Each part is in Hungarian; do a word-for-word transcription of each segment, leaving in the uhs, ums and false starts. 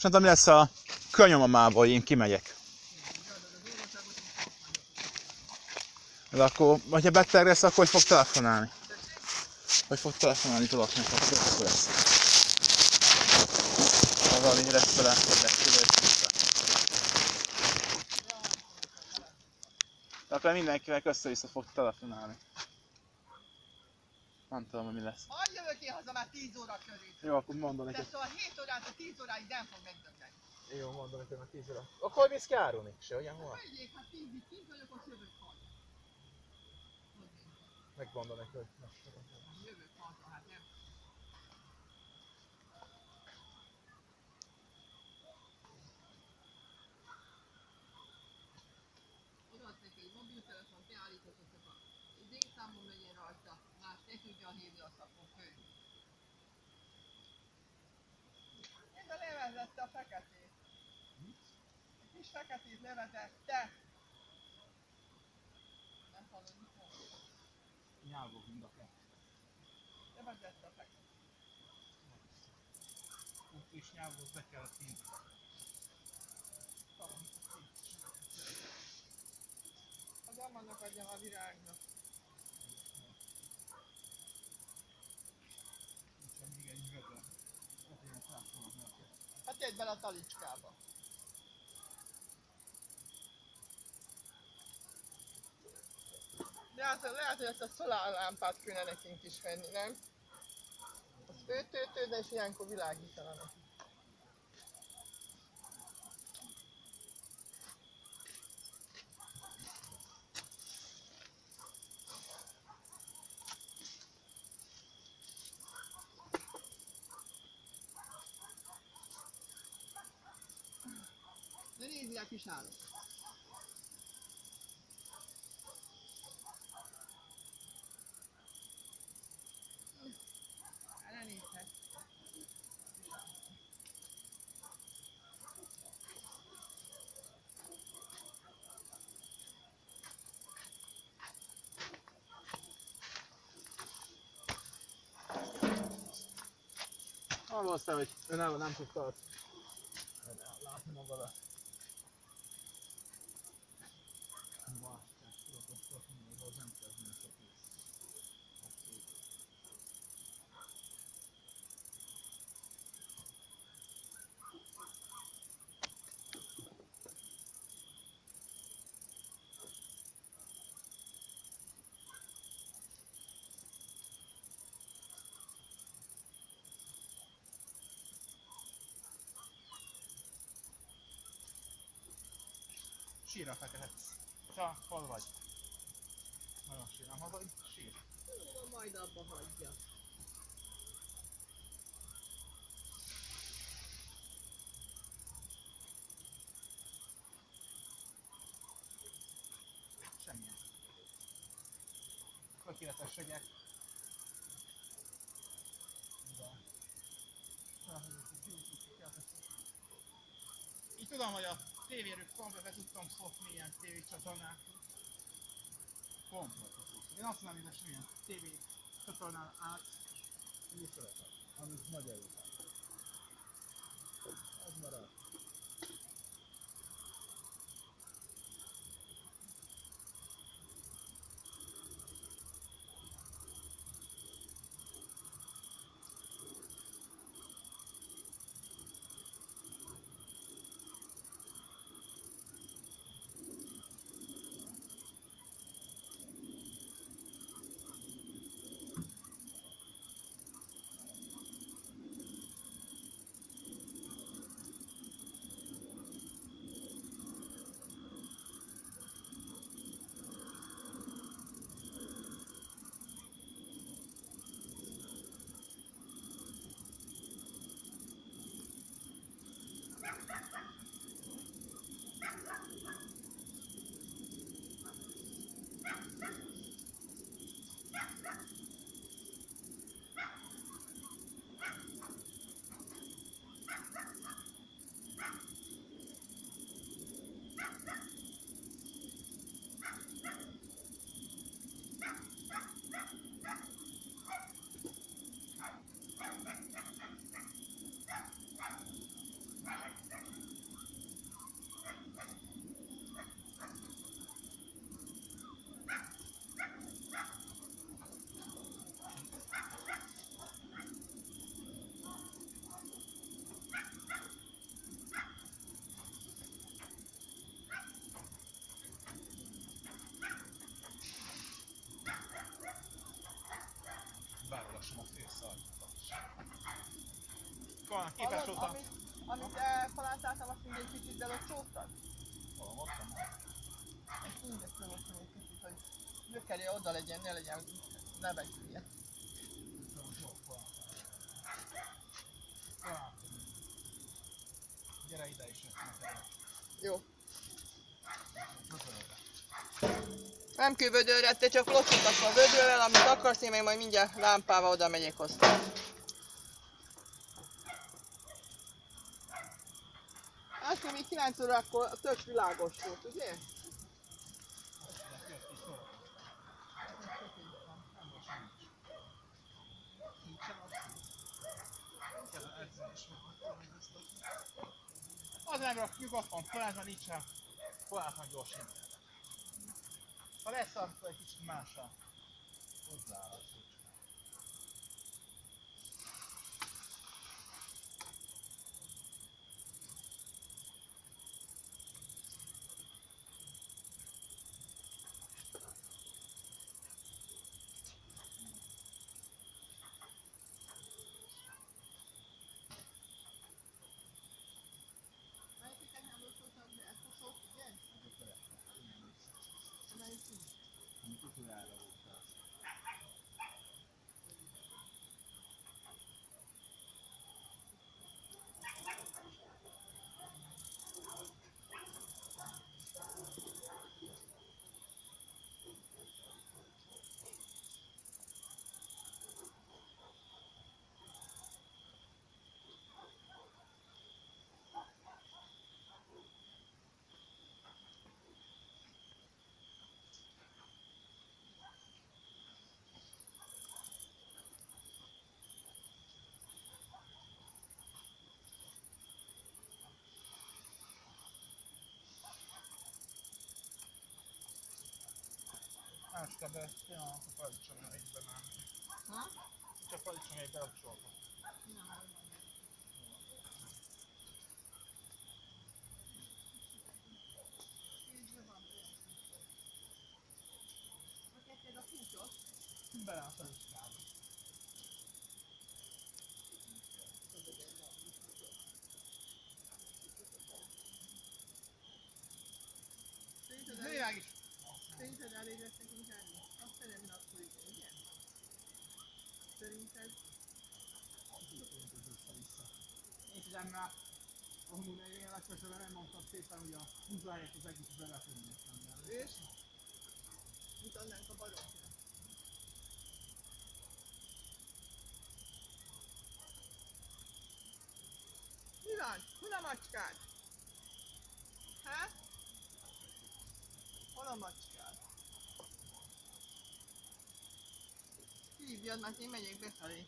tudom, mi lesz a környomamával, én kimegyek. De akkor, hogyha beteg lesz, akkor hogy fog telefonálni? Hogy fog telefonálni tudok neki, akkor össze lesz. Ha valami lesz vele, hogy beszélőt. De akkor mindenkivel össze-vissza fog telefonálni. Nem tudom, hogy mi lesz. Hadd jövök én haza már tíz óra körül. Jó, akkor mondom neki. De szóval hét órától tíz óráig nem fog megdönteni. Jó, mondom neki, hogy tíz óra. Akkor mész ki árulni? Se olyan hol? Hölgyék, hát tízig kint vagyok, ott jövök haza. Megmondom neki, hogy Jövök haza, hát nem. Odaadsz neki egy mobiltelefon, te állíthatod, csak az én számom menjen rajta, más ne tudja hívni a szakon fő. Én de levezette a feketét. Egy kis feketét levezette. Nem hallod, mit mondod? nyálgok mind a kettő. Levezette a feketét. Ott is nyálgok, be kell hívni. Az ammannak adjam a virágnak. Nincsen még egy nyugodva. Azért szálltam meg. Hát tedd bele a talicskába. Lehet, lehet, hogy ezt a szolárlámpát kéne nekünk is venni, nem? Az főtöltő, de és ilyenkor világítana neki. De nézd, a kis állat. Ne nézhet. Arról aztán, hogy ön el nem tudta látni magadat. Basztás, tudod, ott ott mindig, ahhoz nem kell mindig sok ész. Sírra feküdhetsz. Csak hol vagy? Nagyon sír, nem hallod? Sír. Jó, majd abba hagyja. Semmilyen. Tökéletes segek. Így tudom, hogy a tévéről komplet be tudtam szokni ilyen tévécsatornákról. Komplet szokni. Én azt mondom, hogy semmilyen tévécsatornán át így szeretem, amit magyarul. Az marad. mosolyogni egy kicsit, hogy gyökerje oda legyen, ne legyen levegője. Gyere ide is, ezt Jó. Nem kell vödörre, te csak locsoltak a vödörrel, amit akarsz, én meg majd mindjárt lámpával oda megyek hozzá. Azt még kilenc órakor tök világos volt, ugye? Az nem rak nyugodtan fel, ez már nincsen korlátlan gyors internet. Ha lesz, akkor egy kicsit másra hozzááll a szócskán. Este, de pillanat a paradicsom egyben állni. Ha? Csak paradicsom egy belakcsolva. Bele a paradicsába. Világ is. Szerinted elég lesz nekünk enni? Azt nem akkor is, ugye? Szerinted? Én tudom már, amúgy én legközelebb nem mondtam szépen, hogy a húzáját az egész beletenni. És? Mit adnánk a baromknak? Mi van? Hol a macskád? Hát? Hol a macskád? Hívjad, mert én megyek befelé.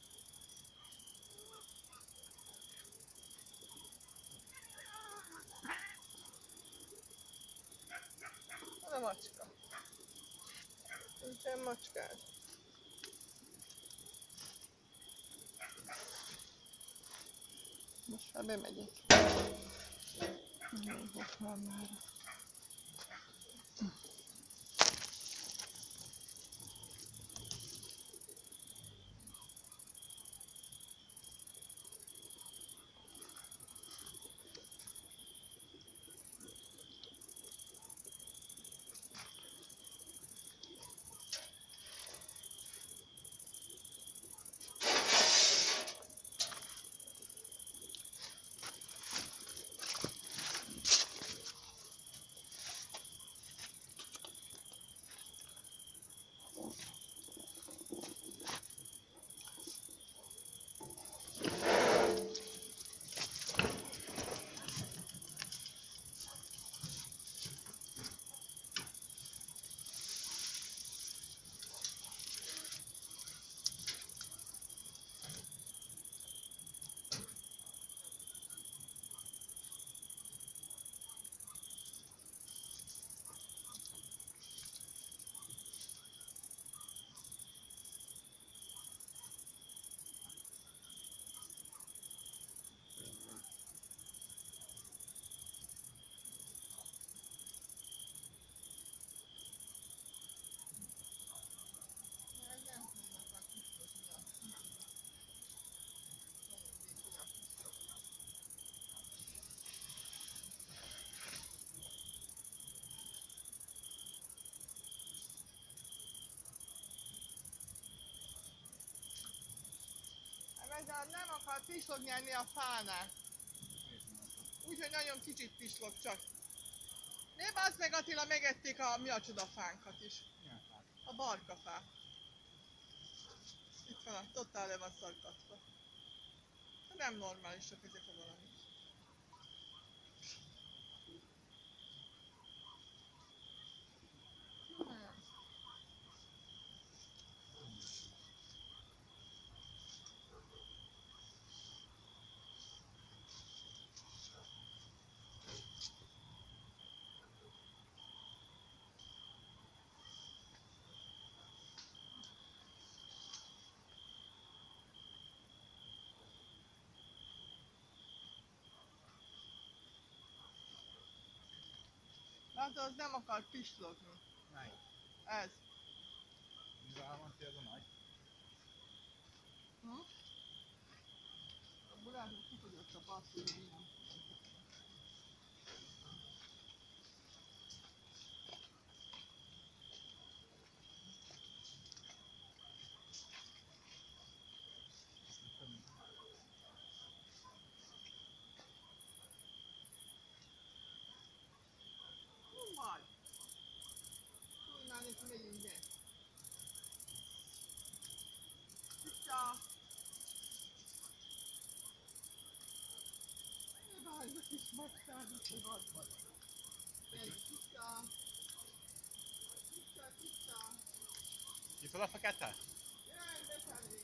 Hol a macska? Nincsen macskád. Most már bemegyek. Megyek már már. Lázár nem akar pislog nyerni a fánál. Úgyhogy nagyon kicsit pislog csak. Ne bázd meg, Attila, megették a mi a csodafánkat is. A barkafát. Itt van, totál le van szaggatva. Nem normálisak ezek a valamik. Látod, az nem akar pislogni. Melyik? Ez. Mivel van ki ez a nagy? Hm? A Bulátnak kifogyott a passzív, nem. Vagy. Tudnál neki megyünk be. Kutya. Ne bánj a kis macskádnak fogadva. Egy kutya. Kutya, kutya. Nyitod a fekete? Jöjj befelé.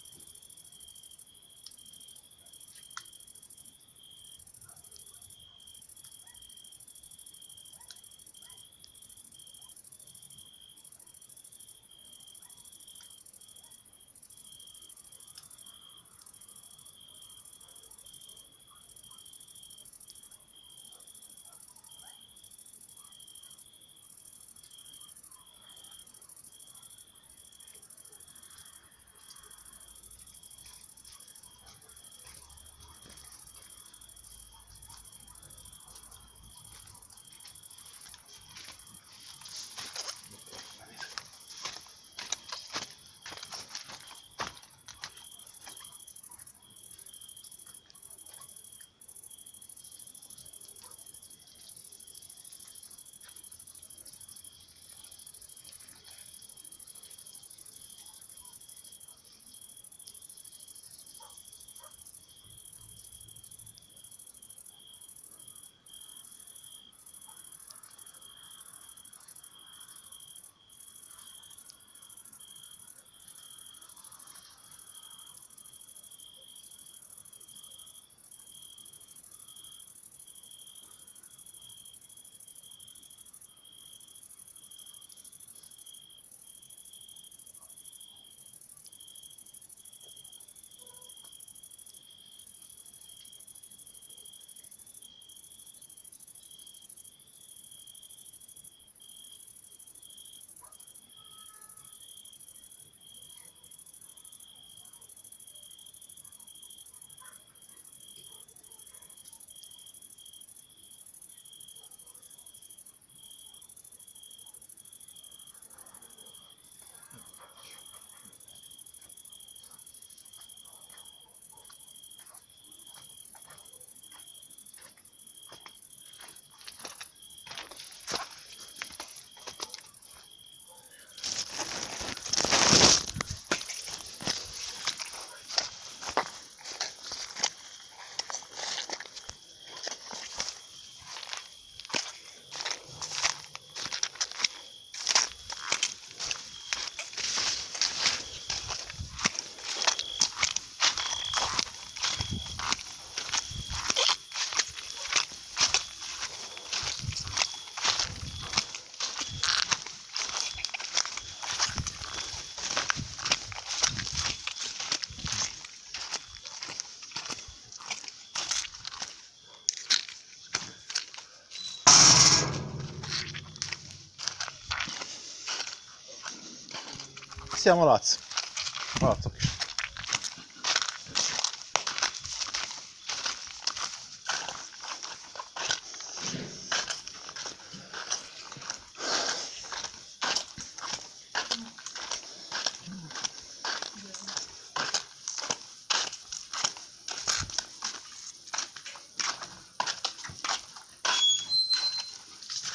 Szia, malac! Malacok is.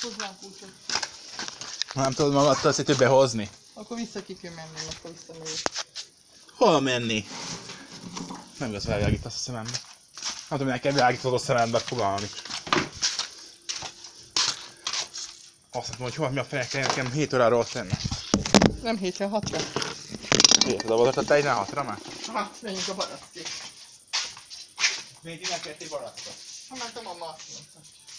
Hozzám kulcsot. Nem tudod magadtól szétő behozni? Akkor vissza ki kell menni, akkor visszamegyek. Hol menni? Nem igaz, felvilágítasz a szemembe. Nem tudom, hogy nekem világítod a szemembe, fogalmam is. Azt mondom, hogy hol, mi a fenek kell nekem hét óráról ott lenne. Nem hétre, hatra. Érted, a vonatot te innen hatra már? Hát, menjünk a barackig. Miért innen ketté barackot? Ha már a mama azt mondta.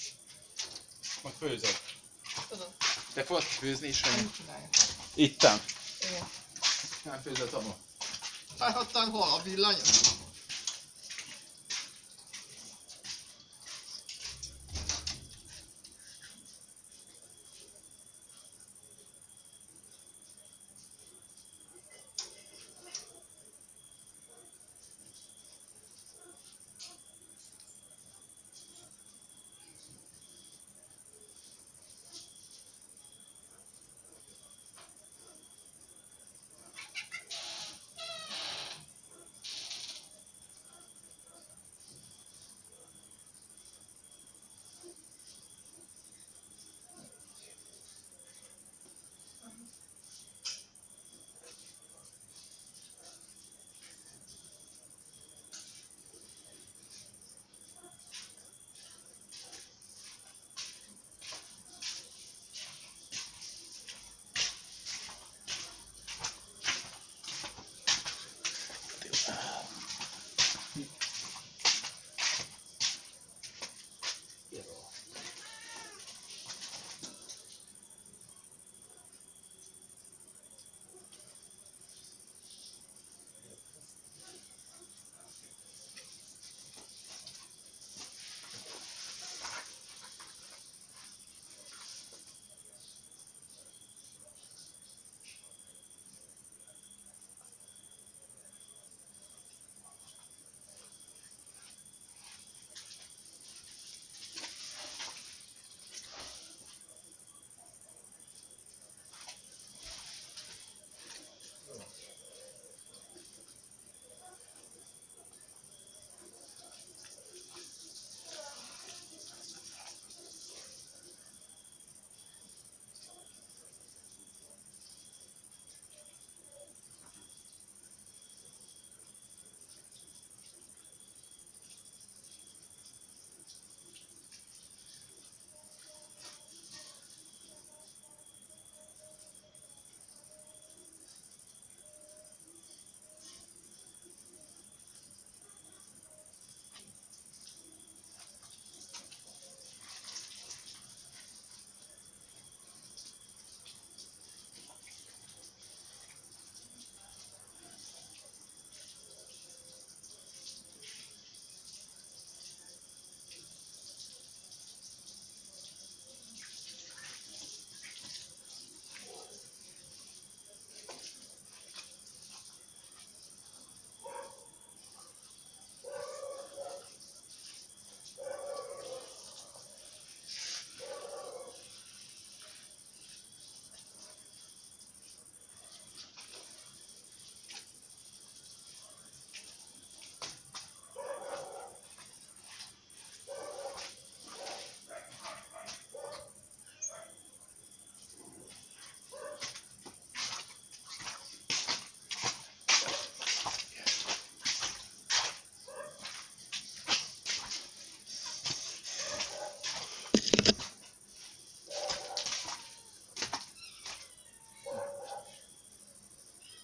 Majd főzöd. Tudom. Te fogod főzni is, hogy Nem csinálja. itten? Igen. Nem főzöd abba. Hát ottan hol a villany?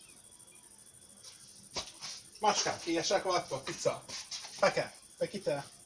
Macskák, éhesek vagytok? Pizza? Peke? Pekite?